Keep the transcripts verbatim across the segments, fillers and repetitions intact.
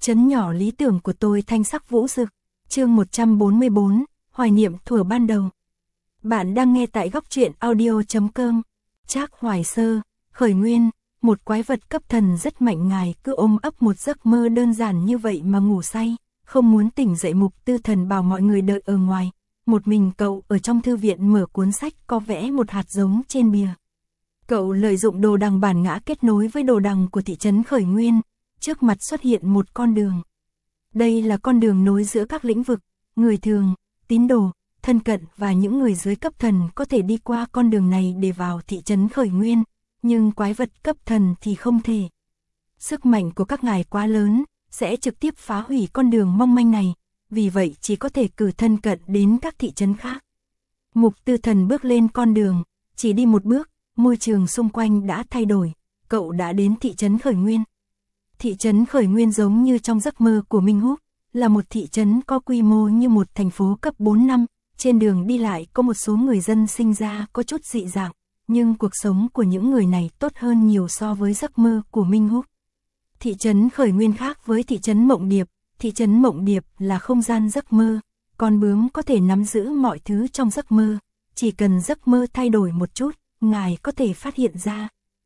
Trấn nhỏ lý tưởng của tôi thanh sắc vũ rực. Chương một trăm bốn mươi bốn, hoài niệm thuở ban đầu. Bạn đang nghe tại góc truyện audio chấm com. Trác Hoài Sơ, khởi nguyên, một quái vật cấp thần rất mạnh, ngài cứ ôm ấp một giấc mơ đơn giản như vậy mà ngủ say, không muốn tỉnh dậy. Mục Tư Thần bảo mọi người đợi ở ngoài, một mình cậu ở trong thư viện mở cuốn sách có vẽ một hạt giống trên bìa. Cậu lợi dụng đồ đằng bản ngã kết nối với đồ đằng của thị trấn khởi nguyên, trước mặt xuất hiện một con đường. Đây là con đường nối giữa các lĩnh vực, người thường, tín đồ, thân cận và những người dưới cấp thần có thể đi qua con đường này để vào thị trấn khởi nguyên, nhưng quái vật cấp thần thì không thể. Sức mạnh của các ngài quá lớn, sẽ trực tiếp phá hủy con đường mong manh này, vì vậy chỉ có thể cử thân cận đến các thị trấn khác. Mục Tư Thần bước lên con đường, chỉ đi một bước, môi trường xung quanh đã thay đổi, cậu đã đến thị trấn khởi nguyên. Thị trấn khởi nguyên giống như trong giấc mơ của Minh Húc, là một thị trấn có quy mô như một thành phố cấp bốn năm, trên đường đi lại có một số người dân sinh ra có chút dị dạng, nhưng cuộc sống của những người này tốt hơn nhiều so với giấc mơ của Minh Húc. Thị trấn khởi nguyên khác với thị trấn Mộng Điệp, thị trấn Mộng Điệp là không gian giấc mơ, con bướm có thể nắm giữ mọi thứ trong giấc mơ, chỉ cần giấc mơ thay đổi một chút, ngài có thể phát hiện ra.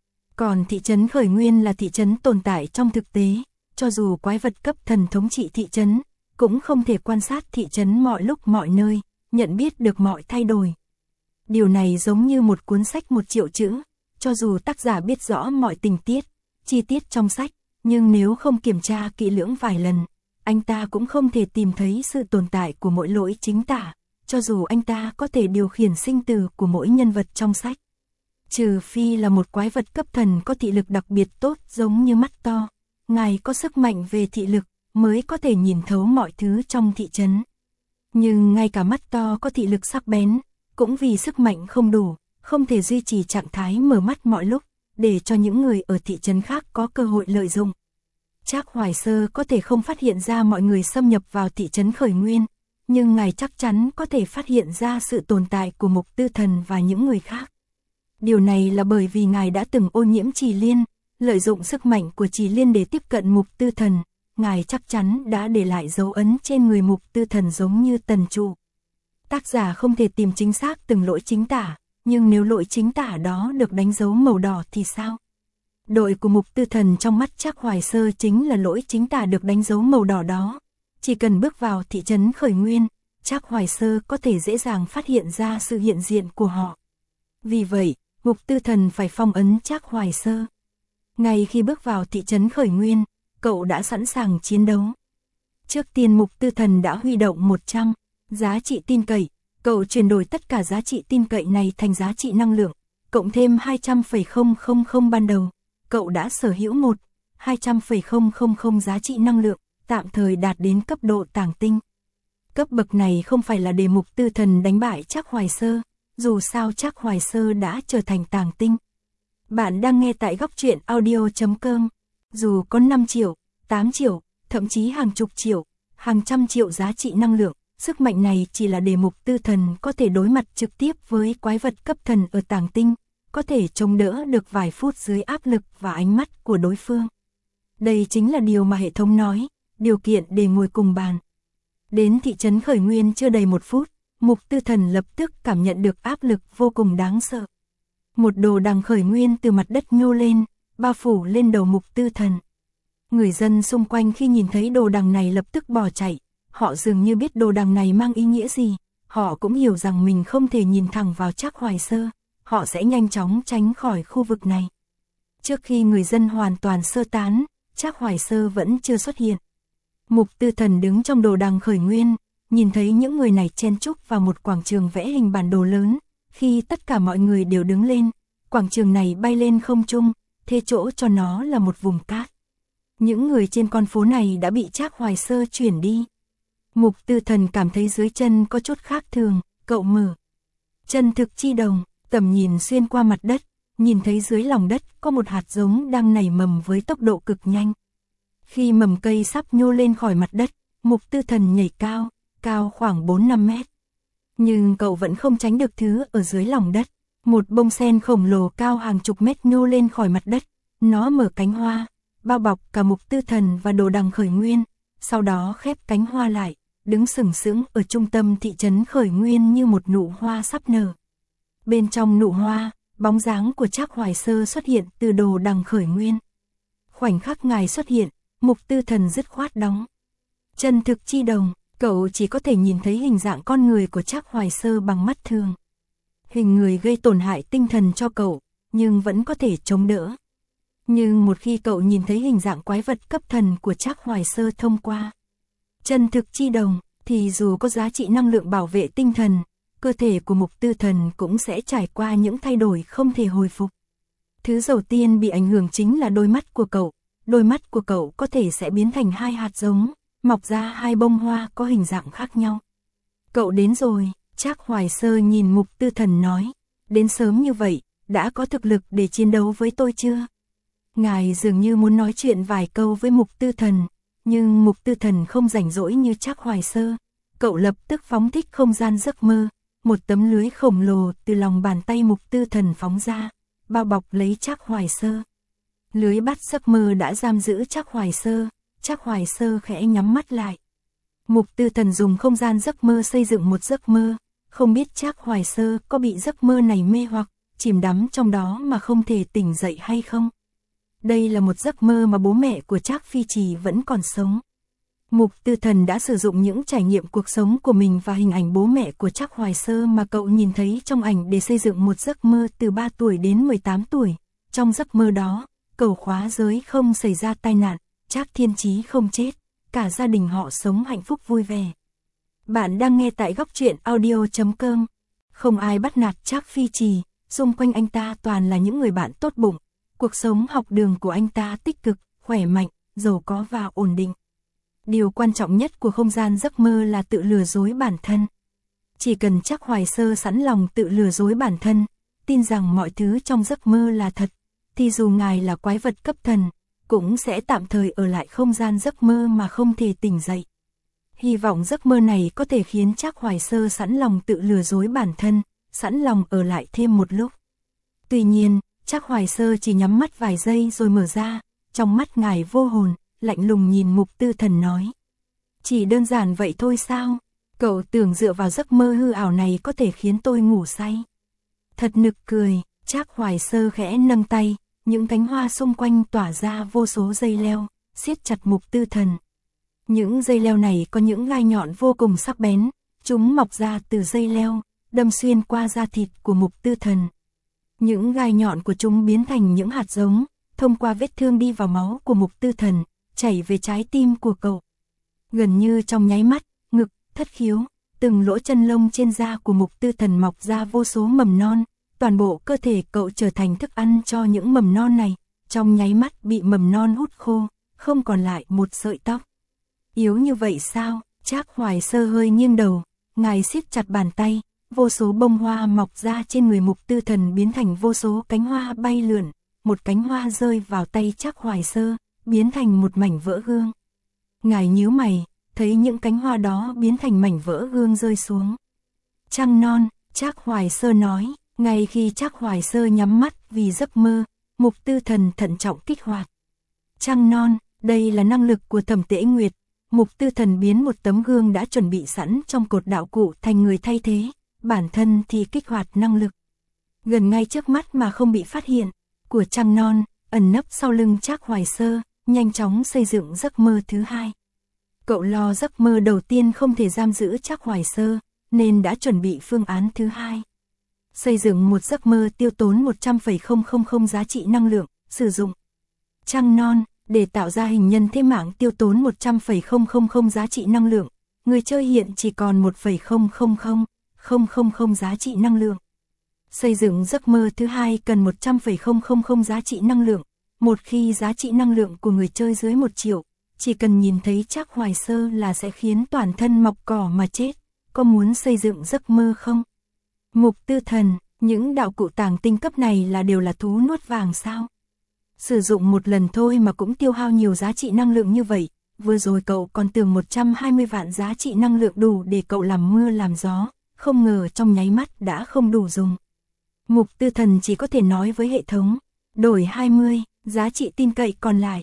Còn thị trấn khởi nguyên là thị trấn tồn tại trong thực tế, cho dù quái vật cấp thần thống trị thị trấn, cũng không thể quan sát thị trấn mọi lúc mọi nơi, nhận biết được mọi thay đổi. Điều này giống như một cuốn sách một triệu chữ, cho dù tác giả biết rõ mọi tình tiết, chi tiết trong sách, nhưng nếu không kiểm tra kỹ lưỡng vài lần, anh ta cũng không thể tìm thấy sự tồn tại của mỗi lỗi chính tả, cho dù anh ta có thể điều khiển sinh tử của mỗi nhân vật trong sách. Trừ phi là một quái vật cấp thần có thị lực đặc biệt tốt giống như mắt to, ngài có sức mạnh về thị lực mới có thể nhìn thấu mọi thứ trong thị trấn. Nhưng ngay cả mắt to có thị lực sắc bén, cũng vì sức mạnh không đủ, không thể duy trì trạng thái mở mắt mọi lúc, để cho những người ở thị trấn khác có cơ hội lợi dụng. Trác Hoài Sơ có thể không phát hiện ra mọi người xâm nhập vào thị trấn khởi nguyên, nhưng ngài chắc chắn có thể phát hiện ra sự tồn tại của Mục Tư Thần và những người khác. Điều này là bởi vì ngài đã từng ô nhiễm Trì Liên, lợi dụng sức mạnh của Trì Liên để tiếp cận Mục Tư Thần, ngài chắc chắn đã để lại dấu ấn trên người Mục Tư Thần giống như tần trụ. Tác giả không thể tìm chính xác từng lỗi chính tả, nhưng nếu lỗi chính tả đó được đánh dấu màu đỏ thì sao? Đội của Mục Tư Thần trong mắt Trác Hoài Sơ chính là lỗi chính tả được đánh dấu màu đỏ đó. Chỉ cần bước vào thị trấn khởi nguyên, Trác Hoài Sơ có thể dễ dàng phát hiện ra sự hiện diện của họ. Vì vậy, Mục Tư Thần phải phong ấn Trác Hoài Sơ. Ngay khi bước vào thị trấn khởi nguyên, cậu đã sẵn sàng chiến đấu. Trước tiên Mục Tư Thần đã huy động một trăm giá trị tin cậy, cậu chuyển đổi tất cả giá trị tin cậy này thành giá trị năng lượng, cộng thêm hai trăm phẩy không không không ban đầu, cậu đã sở hữu một hai trăm phẩy không không không giá trị năng lượng, tạm thời đạt đến cấp độ tàng tinh. Cấp bậc này không phải là để Mục Tư Thần đánh bại Trác Hoài Sơ, dù sao Trác Hoài Sơ đã trở thành tàng tinh. Bạn đang nghe tại góc truyện audio chấm com. Dù có năm triệu, tám triệu, thậm chí hàng chục triệu, hàng trăm triệu giá trị năng lượng, sức mạnh này chỉ là để Mục Tư Thần có thể đối mặt trực tiếp với quái vật cấp thần ở tàng tinh, có thể chống đỡ được vài phút dưới áp lực và ánh mắt của đối phương. Đây chính là điều mà hệ thống nói, điều kiện để ngồi cùng bàn. Đến thị trấn khởi nguyên chưa đầy một phút, Mục Tư Thần lập tức cảm nhận được áp lực vô cùng đáng sợ. Một đồ đằng khởi nguyên từ mặt đất nhô lên, bao phủ lên đầu Mục Tư Thần. Người dân xung quanh khi nhìn thấy đồ đằng này lập tức bỏ chạy, họ dường như biết đồ đằng này mang ý nghĩa gì, họ cũng hiểu rằng mình không thể nhìn thẳng vào Trác Hoài Sơ, họ sẽ nhanh chóng tránh khỏi khu vực này. Trước khi người dân hoàn toàn sơ tán, Trác Hoài Sơ vẫn chưa xuất hiện. Mục Tư Thần đứng trong đồ đằng khởi nguyên, nhìn thấy những người này chen chúc vào một quảng trường vẽ hình bản đồ lớn, khi tất cả mọi người đều đứng lên, quảng trường này bay lên không trung, thế chỗ cho nó là một vùng cát. Những người trên con phố này đã bị Trác Hoài Sơ chuyển đi. Mục Tư Thần cảm thấy dưới chân có chút khác thường, cậu mở chân thực chi đồng, tầm nhìn xuyên qua mặt đất, nhìn thấy dưới lòng đất có một hạt giống đang nảy mầm với tốc độ cực nhanh. Khi mầm cây sắp nhô lên khỏi mặt đất, Mục Tư Thần nhảy cao, cao khoảng bốn năm mét. Nhưng cậu vẫn không tránh được thứ ở dưới lòng đất. Một bông sen khổng lồ cao hàng chục mét nhô lên khỏi mặt đất, nó mở cánh hoa, bao bọc cả mục tư thần và đồ đằng khởi nguyên, sau đó khép cánh hoa lại, đứng sừng sững ở trung tâm thị trấn khởi nguyên như một nụ hoa sắp nở. Bên trong nụ hoa, bóng dáng của Trác Hoài Sơ xuất hiện từ đồ đằng khởi nguyên. Khoảnh khắc ngài xuất hiện, mục tư thần dứt khoát đóng chân thực chi đồng, cậu chỉ có thể nhìn thấy hình dạng con người của Trác Hoài Sơ bằng mắt thường. Hình người gây tổn hại tinh thần cho cậu, nhưng vẫn có thể chống đỡ. Nhưng một khi cậu nhìn thấy hình dạng quái vật cấp thần của Trác Hoài Sơ thông qua chân thực chi đồng, thì dù có giá trị năng lượng bảo vệ tinh thần, cơ thể của mục tư thần cũng sẽ trải qua những thay đổi không thể hồi phục. Thứ đầu tiên bị ảnh hưởng chính là đôi mắt của cậu. Đôi mắt của cậu có thể sẽ biến thành hai hạt giống, mọc ra hai bông hoa có hình dạng khác nhau. Cậu đến rồi, Trác Hoài Sơ nhìn mục tư thần nói. Đến sớm như vậy, đã có thực lực để chiến đấu với tôi chưa? Ngài dường như muốn nói chuyện vài câu với mục tư thần, nhưng mục tư thần không rảnh rỗi như Trác Hoài Sơ. Cậu lập tức phóng thích không gian giấc mơ, một tấm lưới khổng lồ từ lòng bàn tay mục tư thần phóng ra, bao bọc lấy Trác Hoài Sơ. Lưới bắt giấc mơ đã giam giữ Trác Hoài Sơ, Trác Hoài Sơ khẽ nhắm mắt lại. Mục tư thần dùng không gian giấc mơ xây dựng một giấc mơ, không biết Trác Hoài Sơ có bị giấc mơ này mê hoặc, chìm đắm trong đó mà không thể tỉnh dậy hay không. Đây là một giấc mơ mà bố mẹ của Trác Phi Trì vẫn còn sống. Mục tư thần đã sử dụng những trải nghiệm cuộc sống của mình và hình ảnh bố mẹ của Trác Hoài Sơ mà cậu nhìn thấy trong ảnh để xây dựng một giấc mơ từ ba tuổi đến mười tám tuổi. Trong giấc mơ đó, cầu khóa giới không xảy ra tai nạn, Trác Thiên Chí không chết, cả gia đình họ sống hạnh phúc vui vẻ. Bạn đang nghe tại góc truyện audio chấm com. Không ai bắt nạt Trác Phi Trì, xung quanh anh ta toàn là những người bạn tốt bụng. Cuộc sống học đường của anh ta tích cực, khỏe mạnh, giàu có và ổn định. Điều quan trọng nhất của không gian giấc mơ là tự lừa dối bản thân. Chỉ cần Trác Hoài Sơ sẵn lòng tự lừa dối bản thân, tin rằng mọi thứ trong giấc mơ là thật, thì dù ngài là quái vật cấp thần, cũng sẽ tạm thời ở lại không gian giấc mơ mà không thể tỉnh dậy. Hy vọng giấc mơ này có thể khiến Trác Hoài Sơ sẵn lòng tự lừa dối bản thân, sẵn lòng ở lại thêm một lúc. Tuy nhiên, Trác Hoài Sơ chỉ nhắm mắt vài giây rồi mở ra, trong mắt ngài vô hồn, lạnh lùng nhìn mục tư thần nói. Chỉ đơn giản vậy thôi sao? Cậu tưởng dựa vào giấc mơ hư ảo này có thể khiến tôi ngủ say. Thật nực cười, Trác Hoài Sơ khẽ nâng tay, những cánh hoa xung quanh tỏa ra vô số dây leo, siết chặt mục tư thần. Những dây leo này có những gai nhọn vô cùng sắc bén, chúng mọc ra từ dây leo, đâm xuyên qua da thịt của mục tư thần. Những gai nhọn của chúng biến thành những hạt giống, thông qua vết thương đi vào máu của mục tư thần, chảy về trái tim của cậu. Gần như trong nháy mắt, ngực, thất khiếu, từng lỗ chân lông trên da của mục tư thần mọc ra vô số mầm non, toàn bộ cơ thể cậu trở thành thức ăn cho những mầm non này, trong nháy mắt bị mầm non hút khô, không còn lại một sợi tóc. Yếu như vậy sao? Trác Hoài Sơ hơi nghiêng đầu, ngài siết chặt bàn tay, vô số bông hoa mọc ra trên người mục tư thần biến thành vô số cánh hoa bay lượn, một cánh hoa rơi vào tay Trác Hoài Sơ, biến thành một mảnh vỡ gương. Ngài nhíu mày, thấy những cánh hoa đó biến thành mảnh vỡ gương rơi xuống. Trăng non, Trác Hoài Sơ nói, ngay khi Trác Hoài Sơ nhắm mắt vì giấc mơ, mục tư thần thận trọng kích hoạt. Trăng non, đây là năng lực của Thẩm Tễ Nguyệt. Mục tư thần biến một tấm gương đã chuẩn bị sẵn trong cột đạo cụ thành người thay thế, bản thân thì kích hoạt năng lực. Gần ngay trước mắt mà không bị phát hiện, của trăng non, ẩn nấp sau lưng Trác Hoài Sơ, nhanh chóng xây dựng giấc mơ thứ hai. Cậu lo giấc mơ đầu tiên không thể giam giữ Trác Hoài Sơ, nên đã chuẩn bị phương án thứ hai. Xây dựng một giấc mơ tiêu tốn một trăm phẩy không không không giá trị năng lượng, sử dụng trăng non. Để tạo ra hình nhân thế mạng tiêu tốn một trăm phẩy không không không giá trị năng lượng, người chơi hiện chỉ còn một phẩy không không không không không không giá trị năng lượng. Xây dựng giấc mơ thứ hai cần một trăm phẩy không không không giá trị năng lượng. Một khi giá trị năng lượng của người chơi dưới một triệu, chỉ cần nhìn thấy Trác Hoài Sơ là sẽ khiến toàn thân mọc cỏ mà chết. Có muốn xây dựng giấc mơ không? Mục tư thần, những đạo cụ tàng tinh cấp này là đều là thú nuốt vàng sao? Sử dụng một lần thôi mà cũng tiêu hao nhiều giá trị năng lượng như vậy, vừa rồi cậu còn tưởng một trăm hai mươi vạn giá trị năng lượng đủ để cậu làm mưa làm gió, không ngờ trong nháy mắt đã không đủ dùng. Mục tư thần chỉ có thể nói với hệ thống, đổi hai mươi, giá trị tin cậy còn lại,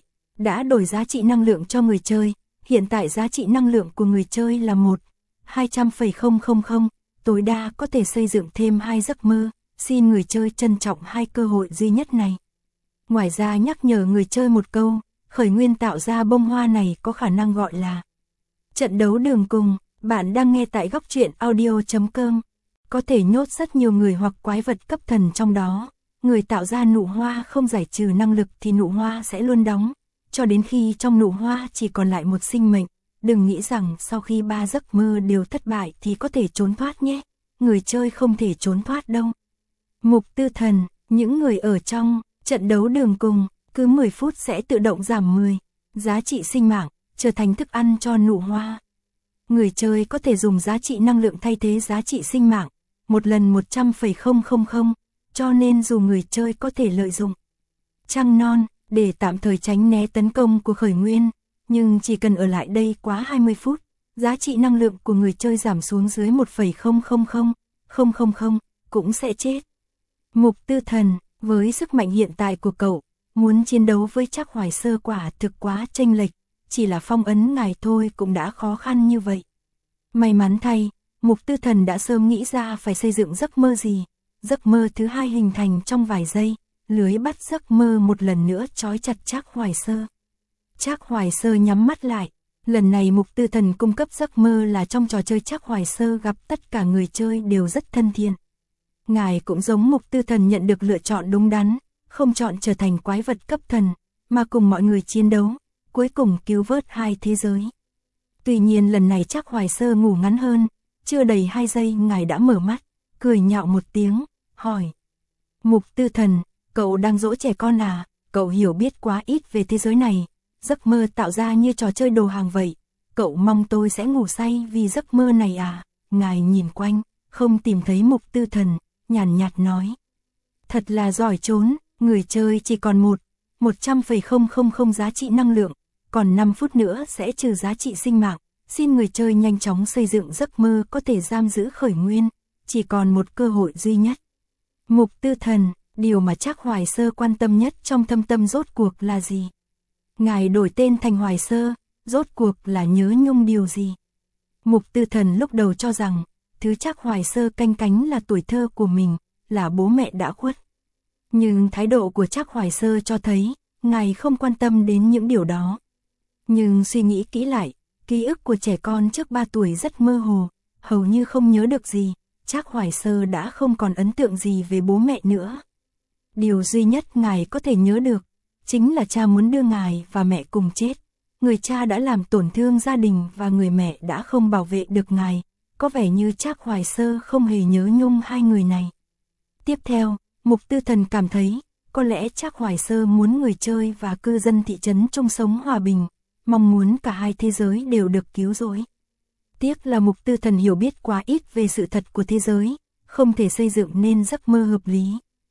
đã đổi giá trị năng lượng cho người chơi. Hiện tại giá trị năng lượng của người chơi là một nghìn hai trăm nghìn, tối đa có thể xây dựng thêm hai giấc mơ, xin người chơi trân trọng hai cơ hội duy nhất này. Ngoài ra nhắc nhở người chơi một câu, khởi nguyên tạo ra bông hoa này có khả năng gọi là trận đấu đường cùng. Bạn đang nghe tại góc truyện audio chấm com. Có thể nhốt rất nhiều người hoặc quái vật cấp thần trong đó. Người tạo ra nụ hoa không giải trừ năng lực thì nụ hoa sẽ luôn đóng, cho đến khi trong nụ hoa chỉ còn lại một sinh mệnh. Đừng nghĩ rằng sau khi ba giấc mơ đều thất bại thì có thể trốn thoát nhé. Người chơi không thể trốn thoát đâu. Mục tư thần, những người ở trong trận đấu đường cùng, cứ mười phút sẽ tự động giảm mười giá trị sinh mạng, trở thành thức ăn cho nụ hoa. Người chơi có thể dùng giá trị năng lượng thay thế giá trị sinh mạng, một lần một trăm nghìn, cho nên dù người chơi có thể lợi dụng trăng non để tạm thời tránh né tấn công của khởi nguyên, nhưng chỉ cần ở lại đây quá hai mươi phút, giá trị năng lượng của người chơi giảm xuống dưới một phẩy không không không không không không, cũng sẽ chết. Mục tư thần, với sức mạnh hiện tại của cậu, muốn chiến đấu với Trác Hoài Sơ quả thực quá chênh lệch, chỉ là phong ấn ngài thôi cũng đã khó khăn như vậy. May mắn thay, mục tư thần đã sớm nghĩ ra phải xây dựng giấc mơ gì. Giấc mơ thứ hai hình thành trong vài giây, lưới bắt giấc mơ một lần nữa trói chặt Trác Hoài Sơ. Trác Hoài Sơ nhắm mắt lại, lần này mục tư thần cung cấp giấc mơ là trong trò chơi Trác Hoài Sơ gặp tất cả người chơi đều rất thân thiện. Ngài cũng giống mục tư thần nhận được lựa chọn đúng đắn, không chọn trở thành quái vật cấp thần, mà cùng mọi người chiến đấu, cuối cùng cứu vớt hai thế giới. Tuy nhiên lần này Trác Hoài Sơ ngủ ngắn hơn, chưa đầy hai giây ngài đã mở mắt, cười nhạo một tiếng, hỏi. Mục tư thần, cậu đang dỗ trẻ con à, cậu hiểu biết quá ít về thế giới này, giấc mơ tạo ra như trò chơi đồ hàng vậy, cậu mong tôi sẽ ngủ say vì giấc mơ này à? Ngài nhìn quanh, không tìm thấy mục tư thần, nhàn nhạt nói. Thật là giỏi trốn, người chơi chỉ còn một, một trăm nghìn giá trị năng lượng, còn năm phút nữa sẽ trừ giá trị sinh mạng, xin người chơi nhanh chóng xây dựng giấc mơ có thể giam giữ khởi nguyên, chỉ còn một cơ hội duy nhất. Mục tư thần, điều mà Trác Hoài Sơ quan tâm nhất trong thâm tâm rốt cuộc là gì? Ngài đổi tên thành Hoài Sơ, rốt cuộc là nhớ nhung điều gì? Mục tư thần lúc đầu cho rằng, thứ Trác Hoài Sơ canh cánh là tuổi thơ của mình, là bố mẹ đã khuất. Nhưng thái độ của Trác Hoài Sơ cho thấy, ngài không quan tâm đến những điều đó. Nhưng suy nghĩ kỹ lại, ký ức của trẻ con trước ba tuổi rất mơ hồ, hầu như không nhớ được gì, Trác Hoài Sơ đã không còn ấn tượng gì về bố mẹ nữa. Điều duy nhất ngài có thể nhớ được, chính là cha muốn đưa ngài và mẹ cùng chết. Người cha đã làm tổn thương gia đình và người mẹ đã không bảo vệ được ngài, có vẻ như Trác Hoài Sơ không hề nhớ nhung hai người này. Tiếp theo, mục tư thần cảm thấy, có lẽ Trác Hoài Sơ muốn người chơi và cư dân thị trấn chung sống hòa bình, mong muốn cả hai thế giới đều được cứu rỗi. Tiếc là mục tư thần hiểu biết quá ít về sự thật của thế giới, không thể xây dựng nên giấc mơ hợp lý.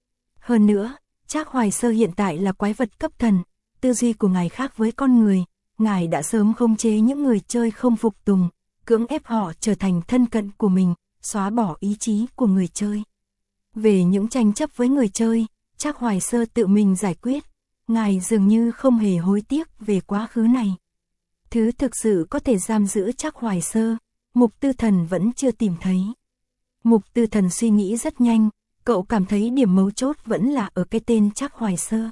Hơn nữa, Trác Hoài Sơ hiện tại là quái vật cấp thần, tư duy của ngài khác với con người, ngài đã sớm khống chế những người chơi không phục tùng, cưỡng ép họ trở thành thân cận của mình, xóa bỏ ý chí của người chơi. Về những tranh chấp với người chơi, Trác Hoài Sơ tự mình giải quyết, ngài dường như không hề hối tiếc về quá khứ này. Thứ thực sự có thể giam giữ Trác Hoài Sơ, mục tư thần vẫn chưa tìm thấy. Mục tư thần suy nghĩ rất nhanh, cậu cảm thấy điểm mấu chốt vẫn là ở cái tên Trác Hoài Sơ.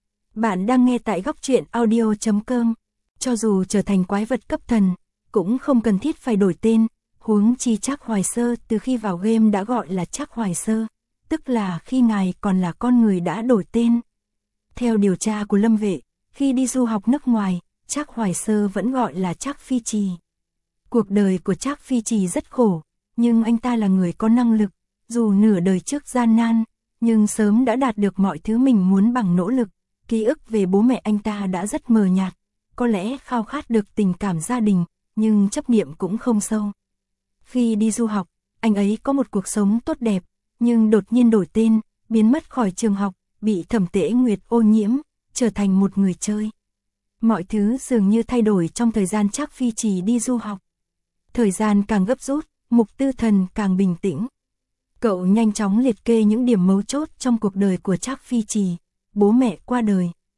Bạn đang nghe tại góc truyện audio chấm com. Cho dù trở thành quái vật cấp thần, cũng không cần thiết phải đổi tên, huống chi Trác Hoài Sơ từ khi vào game đã gọi là Trác Hoài Sơ, tức là khi ngài còn là con người đã đổi tên. Theo điều tra của Lâm Vệ, khi đi du học nước ngoài, Trác Hoài Sơ vẫn gọi là Trác Phi Trì. Cuộc đời của Trác Phi Trì rất khổ, nhưng anh ta là người có năng lực, dù nửa đời trước gian nan, nhưng sớm đã đạt được mọi thứ mình muốn bằng nỗ lực. Ký ức về bố mẹ anh ta đã rất mờ nhạt, có lẽ khao khát được tình cảm gia đình, nhưng chấp niệm cũng không sâu. Khi đi du học, anh ấy có một cuộc sống tốt đẹp, nhưng đột nhiên đổi tên, biến mất khỏi trường học, bị Thẩm Tễ Nguyệt ô nhiễm, trở thành một người chơi. Mọi thứ dường như thay đổi trong thời gian Trác Phi Trì đi du học. Thời gian càng gấp rút, mục tư thần càng bình tĩnh. Cậu nhanh chóng liệt kê những điểm mấu chốt trong cuộc đời của Trác Phi Trì. Bố mẹ qua đời,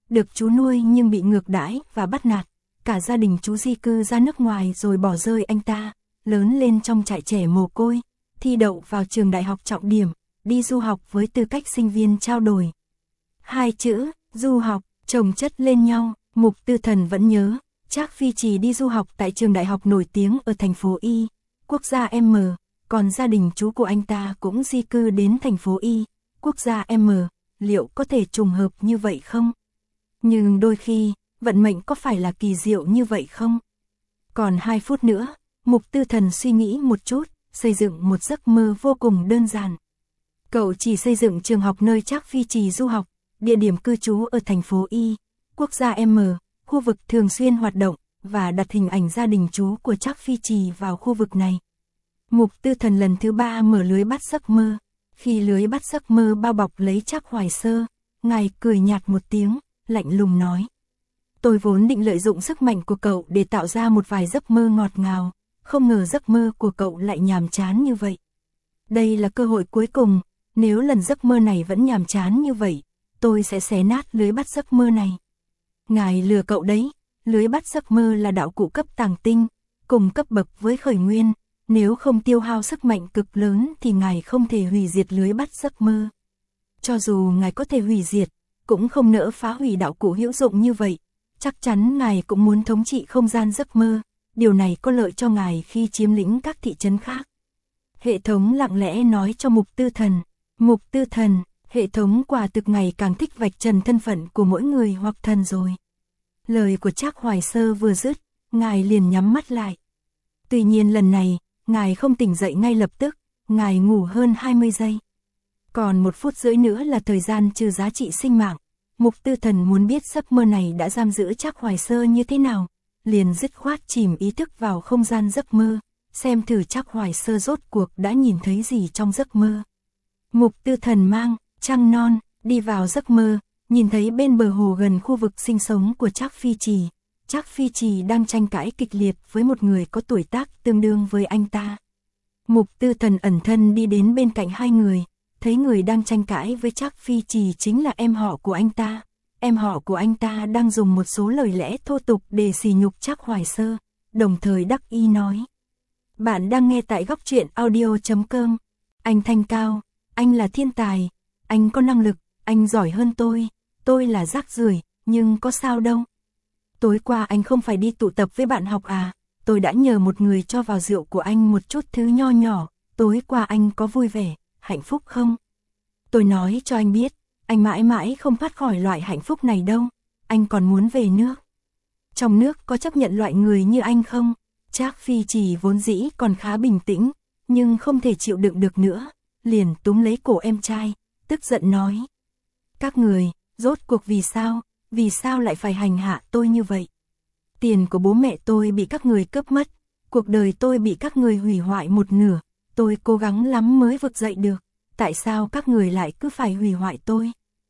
được chú nuôi nhưng bị ngược đãi và bắt nạt. Cả gia đình chú di cư ra nước ngoài rồi bỏ rơi anh ta, lớn lên trong trại trẻ mồ côi, thi đậu vào trường đại học trọng điểm, đi du học với tư cách sinh viên trao đổi. Hai chữ, du học, chồng chất lên nhau, Mục Tư Thần vẫn nhớ, Trác Phi Trì đi du học tại trường đại học nổi tiếng ở thành phố Y, quốc gia M, còn gia đình chú của anh ta cũng di cư đến thành phố Y, quốc gia M, liệu có thể trùng hợp như vậy không? Nhưng đôi khi, vận mệnh có phải là kỳ diệu như vậy không? Còn hai phút nữa, Mục Tư Thần suy nghĩ một chút, xây dựng một giấc mơ vô cùng đơn giản. Cậu chỉ xây dựng trường học nơi Trác Phi Trì du học, địa điểm cư trú ở thành phố Y, quốc gia M, khu vực thường xuyên hoạt động, và đặt hình ảnh gia đình chú của Trác Phi Trì vào khu vực này. Mục Tư Thần lần thứ ba mở lưới bắt giấc mơ. Khi lưới bắt giấc mơ bao bọc lấy Trác Hoài Sơ, ngài cười nhạt một tiếng, lạnh lùng nói. Tôi vốn định lợi dụng sức mạnh của cậu để tạo ra một vài giấc mơ ngọt ngào, không ngờ giấc mơ của cậu lại nhàm chán như vậy. Đây là cơ hội cuối cùng, nếu lần giấc mơ này vẫn nhàm chán như vậy, tôi sẽ xé nát lưới bắt giấc mơ này. Ngài lừa cậu đấy, lưới bắt giấc mơ là đạo cụ cấp tàng tinh, cùng cấp bậc với khởi nguyên, nếu không tiêu hao sức mạnh cực lớn thì ngài không thể hủy diệt lưới bắt giấc mơ. Cho dù ngài có thể hủy diệt, cũng không nỡ phá hủy đạo cụ hữu dụng như vậy, chắc chắn ngài cũng muốn thống trị không gian giấc mơ, điều này có lợi cho ngài khi chiếm lĩnh các thị trấn khác. Hệ thống lặng lẽ nói cho Mục Tư Thần. Mục Tư Thần, hệ thống quả thực ngày càng thích vạch trần thân phận của mỗi người hoặc thần rồi. Lời của Trác Hoài Sơ vừa dứt, ngài liền nhắm mắt lại. Tuy nhiên lần này, ngài không tỉnh dậy ngay lập tức, ngài ngủ hơn hai mươi giây. Còn một phút rưỡi nữa là thời gian trừ giá trị sinh mạng. Mục Tư Thần muốn biết giấc mơ này đã giam giữ Trác Hoài Sơ như thế nào, liền dứt khoát chìm ý thức vào không gian giấc mơ, xem thử Trác Hoài Sơ rốt cuộc đã nhìn thấy gì trong giấc mơ. Mục Tư Thần mang trăng non đi vào giấc mơ, nhìn thấy bên bờ hồ gần khu vực sinh sống của Trác Phi Trì, Trác Phi Trì đang tranh cãi kịch liệt với một người có tuổi tác tương đương với anh ta. Mục Tư Thần ẩn thân đi đến bên cạnh hai người, thấy người đang tranh cãi với Trác Phi Trì chính là em họ của anh ta. Em họ của anh ta đang dùng một số lời lẽ thô tục để sỉ nhục Trác Hoài Sơ, đồng thời đắc ý nói. Bạn đang nghe tại góc truyện audio chấm com. Anh thanh cao, anh là thiên tài, anh có năng lực, anh giỏi hơn tôi, tôi là rác rưởi, nhưng có sao đâu. Tối qua anh không phải đi tụ tập với bạn học à, tôi đã nhờ một người cho vào rượu của anh một chút thứ nho nhỏ, tối qua anh có vui vẻ, hạnh phúc không? Tôi nói cho anh biết, anh mãi mãi không thoát khỏi loại hạnh phúc này đâu, anh còn muốn về nước. Trong nước có chấp nhận loại người như anh không? Trác Phi Trì vốn dĩ còn khá bình tĩnh, nhưng không thể chịu đựng được nữa, liền túm lấy cổ em trai, tức giận nói. Các người, rốt cuộc vì sao, vì sao lại phải hành hạ tôi như vậy? Tiền của bố mẹ tôi bị các người cướp mất, cuộc đời tôi bị các người hủy hoại một nửa, tôi cố gắng lắm mới vực dậy được, tại sao các người lại cứ phải hủy hoại tôi?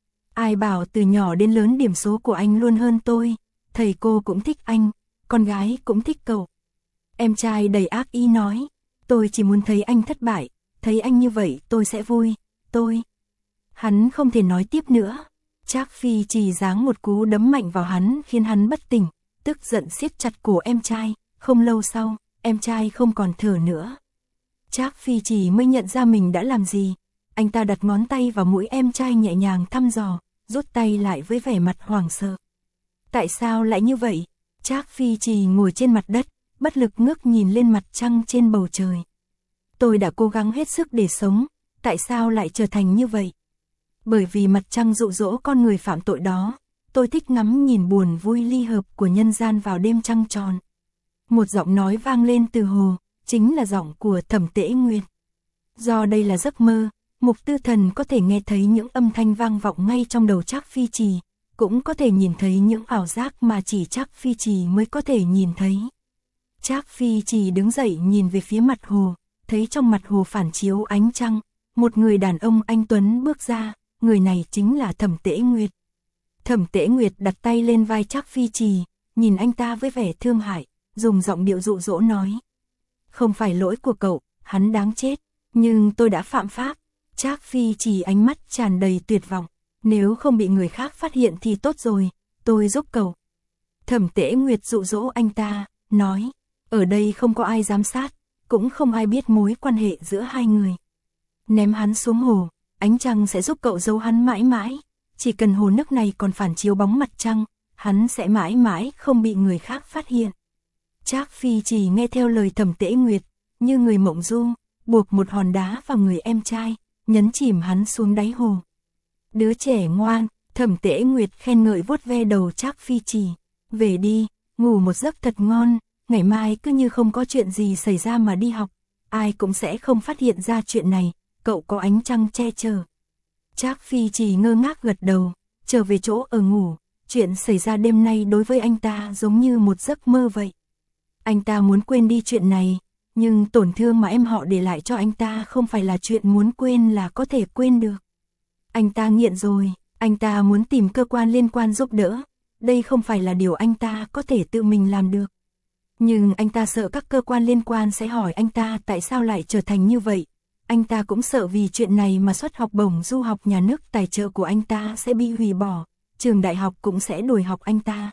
Ai bảo từ nhỏ đến lớn điểm số của anh luôn hơn tôi, thầy cô cũng thích anh, con gái cũng thích cậu. Em trai đầy ác ý nói, tôi chỉ muốn thấy anh thất bại, thấy anh như vậy tôi sẽ vui, tôi. Hắn không thể nói tiếp nữa, Trác Phi Trì giáng một cú đấm mạnh vào hắn khiến hắn bất tỉnh, tức giận siết chặt cổ em trai, không lâu sau, em trai không còn thở nữa. Trác Phi Trì mới nhận ra mình đã làm gì, anh ta đặt ngón tay vào mũi em trai nhẹ nhàng thăm dò, rút tay lại với vẻ mặt hoảng sợ. Tại sao lại như vậy? Trác Phi Trì ngồi trên mặt đất, bất lực ngước nhìn lên mặt trăng trên bầu trời. Tôi đã cố gắng hết sức để sống, tại sao lại trở thành như vậy? Bởi vì mặt trăng dụ dỗ con người phạm tội đó, tôi thích ngắm nhìn buồn vui ly hợp của nhân gian vào đêm trăng tròn. Một giọng nói vang lên từ hồ, chính là giọng của Thẩm Tễ Nguyệt. Do đây là giấc mơ, Mục Tư Thần có thể nghe thấy những âm thanh vang vọng ngay trong đầu Trác Phi Trì, cũng có thể nhìn thấy những ảo giác mà chỉ Trác Phi Trì mới có thể nhìn thấy. Trác Phi Trì đứng dậy nhìn về phía mặt hồ, thấy trong mặt hồ phản chiếu ánh trăng, một người đàn ông anh tuấn bước ra, người này chính là Thẩm Tễ Nguyệt. Thẩm Tễ Nguyệt đặt tay lên vai Trác Phi Trì, nhìn anh ta với vẻ thương hại, dùng giọng điệu dụ dỗ nói. Không phải lỗi của cậu, hắn đáng chết, nhưng tôi đã phạm pháp. Trác Phi Trì ánh mắt tràn đầy tuyệt vọng, nếu không bị người khác phát hiện thì tốt rồi, tôi giúp cậu. Thẩm Tễ Nguyệt dụ dỗ anh ta, nói, ở đây không có ai giám sát, cũng không ai biết mối quan hệ giữa hai người. Ném hắn xuống hồ, ánh trăng sẽ giúp cậu giấu hắn mãi mãi, chỉ cần hồ nước này còn phản chiếu bóng mặt trăng, hắn sẽ mãi mãi không bị người khác phát hiện. Trác Phi chỉ nghe theo lời Thẩm Tễ Nguyệt, như người mộng du, buộc một hòn đá vào người em trai, nhấn chìm hắn xuống đáy hồ. Đứa trẻ ngoan, Thẩm Tễ Nguyệt khen ngợi vuốt ve đầu Trác Phi Chỉ. Về đi, ngủ một giấc thật ngon, ngày mai cứ như không có chuyện gì xảy ra mà đi học, ai cũng sẽ không phát hiện ra chuyện này, cậu có ánh trăng che chở. Trác Phi Chỉ ngơ ngác gật đầu, trở về chỗ ở ngủ, chuyện xảy ra đêm nay đối với anh ta giống như một giấc mơ vậy. Anh ta muốn quên đi chuyện này, nhưng tổn thương mà em họ để lại cho anh ta không phải là chuyện muốn quên là có thể quên được. Anh ta nghiện rồi, anh ta muốn tìm cơ quan liên quan giúp đỡ, đây không phải là điều anh ta có thể tự mình làm được. Nhưng anh ta sợ các cơ quan liên quan sẽ hỏi anh ta tại sao lại trở thành như vậy. Anh ta cũng sợ vì chuyện này mà suất học bổng du học nhà nước tài trợ của anh ta sẽ bị hủy bỏ, trường đại học cũng sẽ đuổi học anh ta.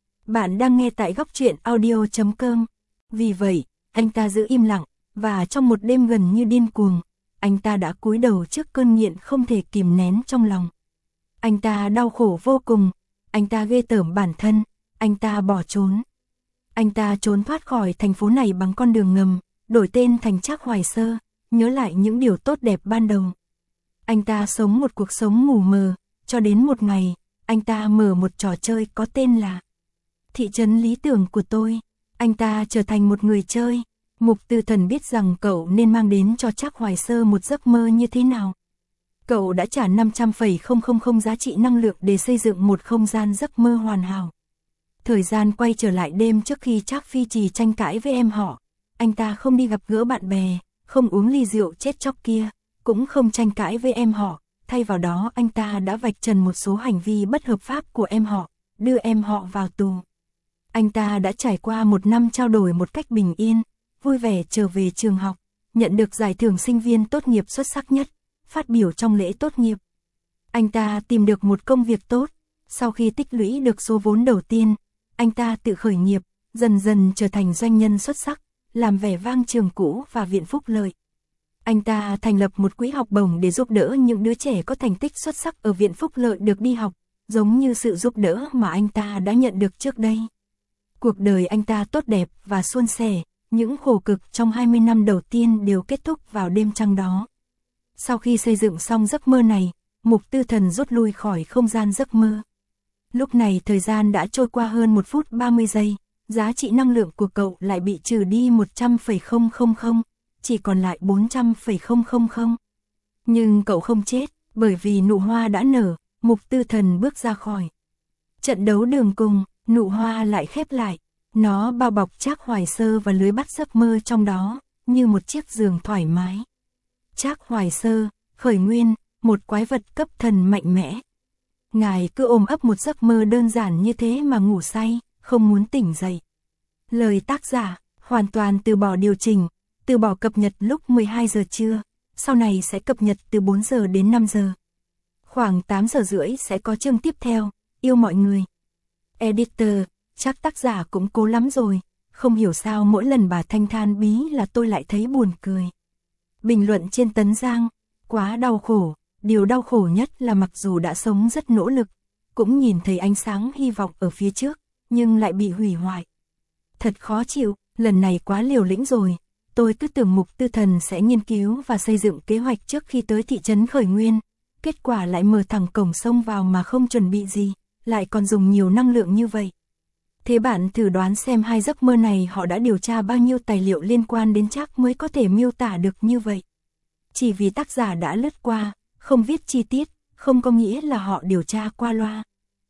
Bạn đang nghe tại góc truyện audio chấm com. Vì vậy, anh ta giữ im lặng, và trong một đêm gần như điên cuồng, anh ta đã cúi đầu trước cơn nghiện không thể kìm nén trong lòng. Anh ta đau khổ vô cùng, anh ta ghê tởm bản thân, anh ta bỏ trốn. Anh ta trốn thoát khỏi thành phố này bằng con đường ngầm, đổi tên thành Trác Hoài Sơ, nhớ lại những điều tốt đẹp ban đầu. Anh ta sống một cuộc sống mù mờ, cho đến một ngày, anh ta mở một trò chơi có tên là Thị trấn lý tưởng của tôi. Anh ta trở thành một người chơi. Mục Tư Thần biết rằng cậu nên mang đến cho Trác Hoài Sơ một giấc mơ như thế nào. Cậu đã trả năm trăm phẩy không không không giá trị năng lượng để xây dựng một không gian giấc mơ hoàn hảo. Thời gian quay trở lại đêm trước khi Trác Phi Trì tranh cãi với em họ. Anh ta không đi gặp gỡ bạn bè, không uống ly rượu chết chóc kia, cũng không tranh cãi với em họ. Thay vào đó anh ta đã vạch trần một số hành vi bất hợp pháp của em họ, đưa em họ vào tù. Anh ta đã trải qua một năm trao đổi một cách bình yên, vui vẻ trở về trường học, nhận được giải thưởng sinh viên tốt nghiệp xuất sắc nhất, phát biểu trong lễ tốt nghiệp. Anh ta tìm được một công việc tốt, sau khi tích lũy được số vốn đầu tiên, anh ta tự khởi nghiệp, dần dần trở thành doanh nhân xuất sắc, làm vẻ vang trường cũ và viện phúc lợi. Anh ta thành lập một quỹ học bổng để giúp đỡ những đứa trẻ có thành tích xuất sắc ở viện phúc lợi được đi học, giống như sự giúp đỡ mà anh ta đã nhận được trước đây. Cuộc đời anh ta tốt đẹp và suôn sẻ, những khổ cực trong hai mươi năm đầu tiên đều kết thúc vào đêm trăng đó. Sau khi xây dựng xong giấc mơ này, Mục Tư Thần rút lui khỏi không gian giấc mơ. Lúc này thời gian đã trôi qua hơn một phút ba mươi giây, giá trị năng lượng của cậu lại bị trừ đi một trăm phẩy không không không, chỉ còn lại bốn trăm phẩy không không không. Nhưng cậu không chết, bởi vì nụ hoa đã nở, Mục Tư Thần bước ra khỏi trận đấu đường cùng, nụ hoa lại khép lại, nó bao bọc Trác Hoài Sơ và lưới bắt giấc mơ trong đó, như một chiếc giường thoải mái. Trác Hoài Sơ, khởi nguyên, một quái vật cấp thần mạnh mẽ. Ngài cứ ôm ấp một giấc mơ đơn giản như thế mà ngủ say, không muốn tỉnh dậy. Lời tác giả, hoàn toàn từ bỏ điều chỉnh, từ bỏ cập nhật lúc mười hai giờ trưa, sau này sẽ cập nhật từ bốn giờ đến năm giờ. Khoảng tám giờ rưỡi sẽ có chương tiếp theo, yêu mọi người. Editor, chắc tác giả cũng cố lắm rồi, không hiểu sao mỗi lần bà Thanh than bí là tôi lại thấy buồn cười. Bình luận trên Tấn Giang, quá đau khổ, điều đau khổ nhất là mặc dù đã sống rất nỗ lực, cũng nhìn thấy ánh sáng hy vọng ở phía trước, nhưng lại bị hủy hoại. Thật khó chịu, lần này quá liều lĩnh rồi, tôi cứ tưởng Mục Tư Thần sẽ nghiên cứu và xây dựng kế hoạch trước khi tới thị trấn khởi nguyên, kết quả lại mở thẳng cổng sông vào mà không chuẩn bị gì, lại còn dùng nhiều năng lượng như vậy. Thế bạn thử đoán xem hai giấc mơ này họ đã điều tra bao nhiêu tài liệu liên quan đến Trác mới có thể miêu tả được như vậy. Chỉ vì tác giả đã lướt qua, không viết chi tiết, không có nghĩa là họ điều tra qua loa.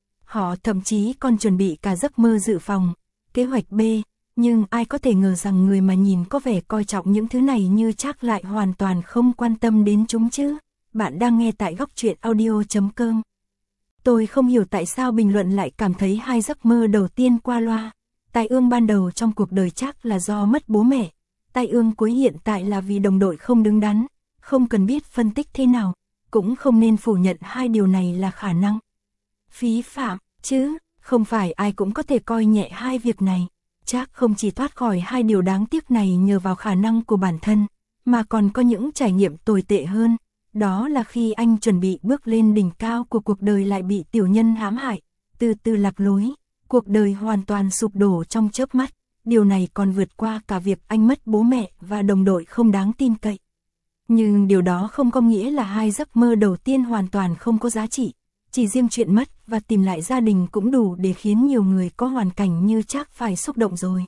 Họ thậm chí còn chuẩn bị cả giấc mơ dự phòng, kế hoạch B, nhưng ai có thể ngờ rằng người mà nhìn có vẻ coi trọng những thứ này như Trác lại hoàn toàn không quan tâm đến chúng chứ. Bạn đang nghe tại góc truyện audio chấm com. Tôi không hiểu tại sao bình luận lại cảm thấy hai giấc mơ đầu tiên qua loa. Tai ương ban đầu trong cuộc đời Trác là do mất bố mẹ. Tai ương cuối hiện tại là vì đồng đội không đứng đắn. Không cần biết phân tích thế nào, cũng không nên phủ nhận hai điều này là khả năng. Phí phạm, chứ, Không phải ai cũng có thể coi nhẹ hai việc này. Trác không chỉ thoát khỏi hai điều đáng tiếc này nhờ vào khả năng của bản thân, mà còn có những trải nghiệm tồi tệ hơn. Đó là khi anh chuẩn bị bước lên đỉnh cao của cuộc đời lại bị tiểu nhân hãm hại, từ từ lạc lối, cuộc đời hoàn toàn sụp đổ trong chớp mắt. Điều này còn vượt qua cả việc anh mất bố mẹ và đồng đội không đáng tin cậy. Nhưng điều đó không có nghĩa là hai giấc mơ đầu tiên hoàn toàn không có giá trị. Chỉ riêng chuyện mất và tìm lại gia đình cũng đủ để khiến nhiều người có hoàn cảnh như Trác phải xúc động rồi.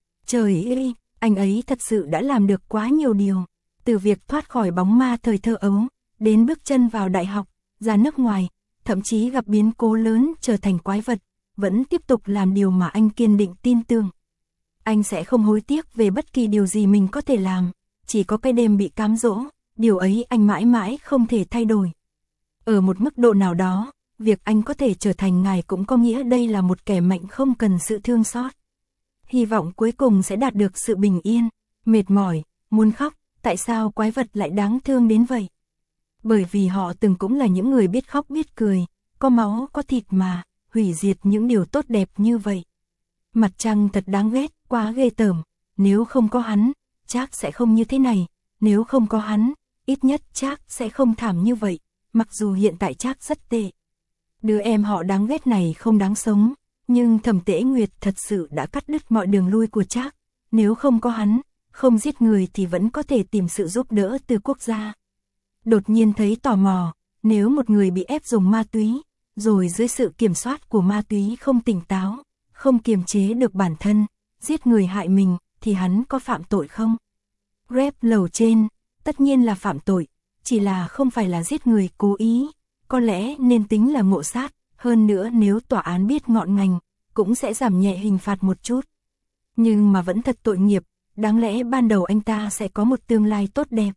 Trời ơi, anh ấy thật sự đã làm được quá nhiều điều. Từ việc thoát khỏi bóng ma thời thơ ấu, đến bước chân vào đại học, ra nước ngoài, thậm chí gặp biến cố lớn trở thành quái vật, vẫn tiếp tục làm điều mà anh kiên định tin tưởng. Anh sẽ không hối tiếc về bất kỳ điều gì mình có thể làm, chỉ có cái đêm bị cám dỗ, điều ấy anh mãi mãi không thể thay đổi. Ở một mức độ nào đó, việc anh có thể trở thành ngài cũng có nghĩa đây là một kẻ mạnh không cần sự thương xót. Hy vọng cuối cùng sẽ đạt được sự bình yên, mệt mỏi, muốn khóc, tại sao quái vật lại đáng thương đến vậy? Bởi vì họ từng cũng là những người biết khóc biết cười, có máu có thịt mà, hủy diệt những điều tốt đẹp như vậy. Mặt trăng thật đáng ghét, quá ghê tởm, nếu không có hắn, Trác sẽ không như thế này, nếu không có hắn, ít nhất Trác sẽ không thảm như vậy, mặc dù hiện tại Trác rất tệ. Đứa em họ đáng ghét này không đáng sống, nhưng Thẩm Tễ Nguyệt thật sự đã cắt đứt mọi đường lui của Trác, nếu không có hắn, không giết người thì vẫn có thể tìm sự giúp đỡ từ quốc gia. Đột nhiên thấy tò mò, nếu một người bị ép dùng ma túy, rồi dưới sự kiểm soát của ma túy không tỉnh táo, không kiềm chế được bản thân, giết người hại mình, thì hắn có phạm tội không? Rep lầu trên, tất nhiên là phạm tội, chỉ là không phải là giết người cố ý, có lẽ nên tính là ngộ sát, hơn nữa nếu tòa án biết ngọn ngành, cũng sẽ giảm nhẹ hình phạt một chút. Nhưng mà vẫn thật tội nghiệp, đáng lẽ ban đầu anh ta sẽ có một tương lai tốt đẹp.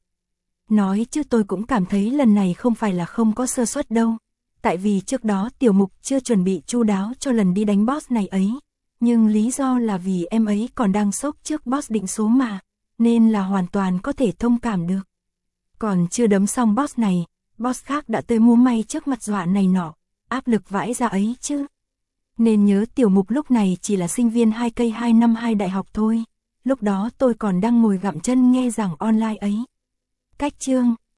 Nói chứ tôi cũng cảm thấy lần này không phải là không có sơ suất đâu, tại vì trước đó Tiểu Mục chưa chuẩn bị chu đáo cho lần đi đánh boss này ấy, nhưng lý do là vì em ấy còn đang sốc trước boss định số mà, nên là hoàn toàn có thể thông cảm được. Còn chưa đấm xong boss này, boss khác đã tới múa may trước mặt dọa này nọ, áp lực vãi ra ấy chứ. Nên nhớ Tiểu Mục lúc này chỉ là sinh viên hai cây hai năm hai đại học thôi, lúc đó tôi còn đang ngồi gặm chân nghe giảng online ấy. Cách chương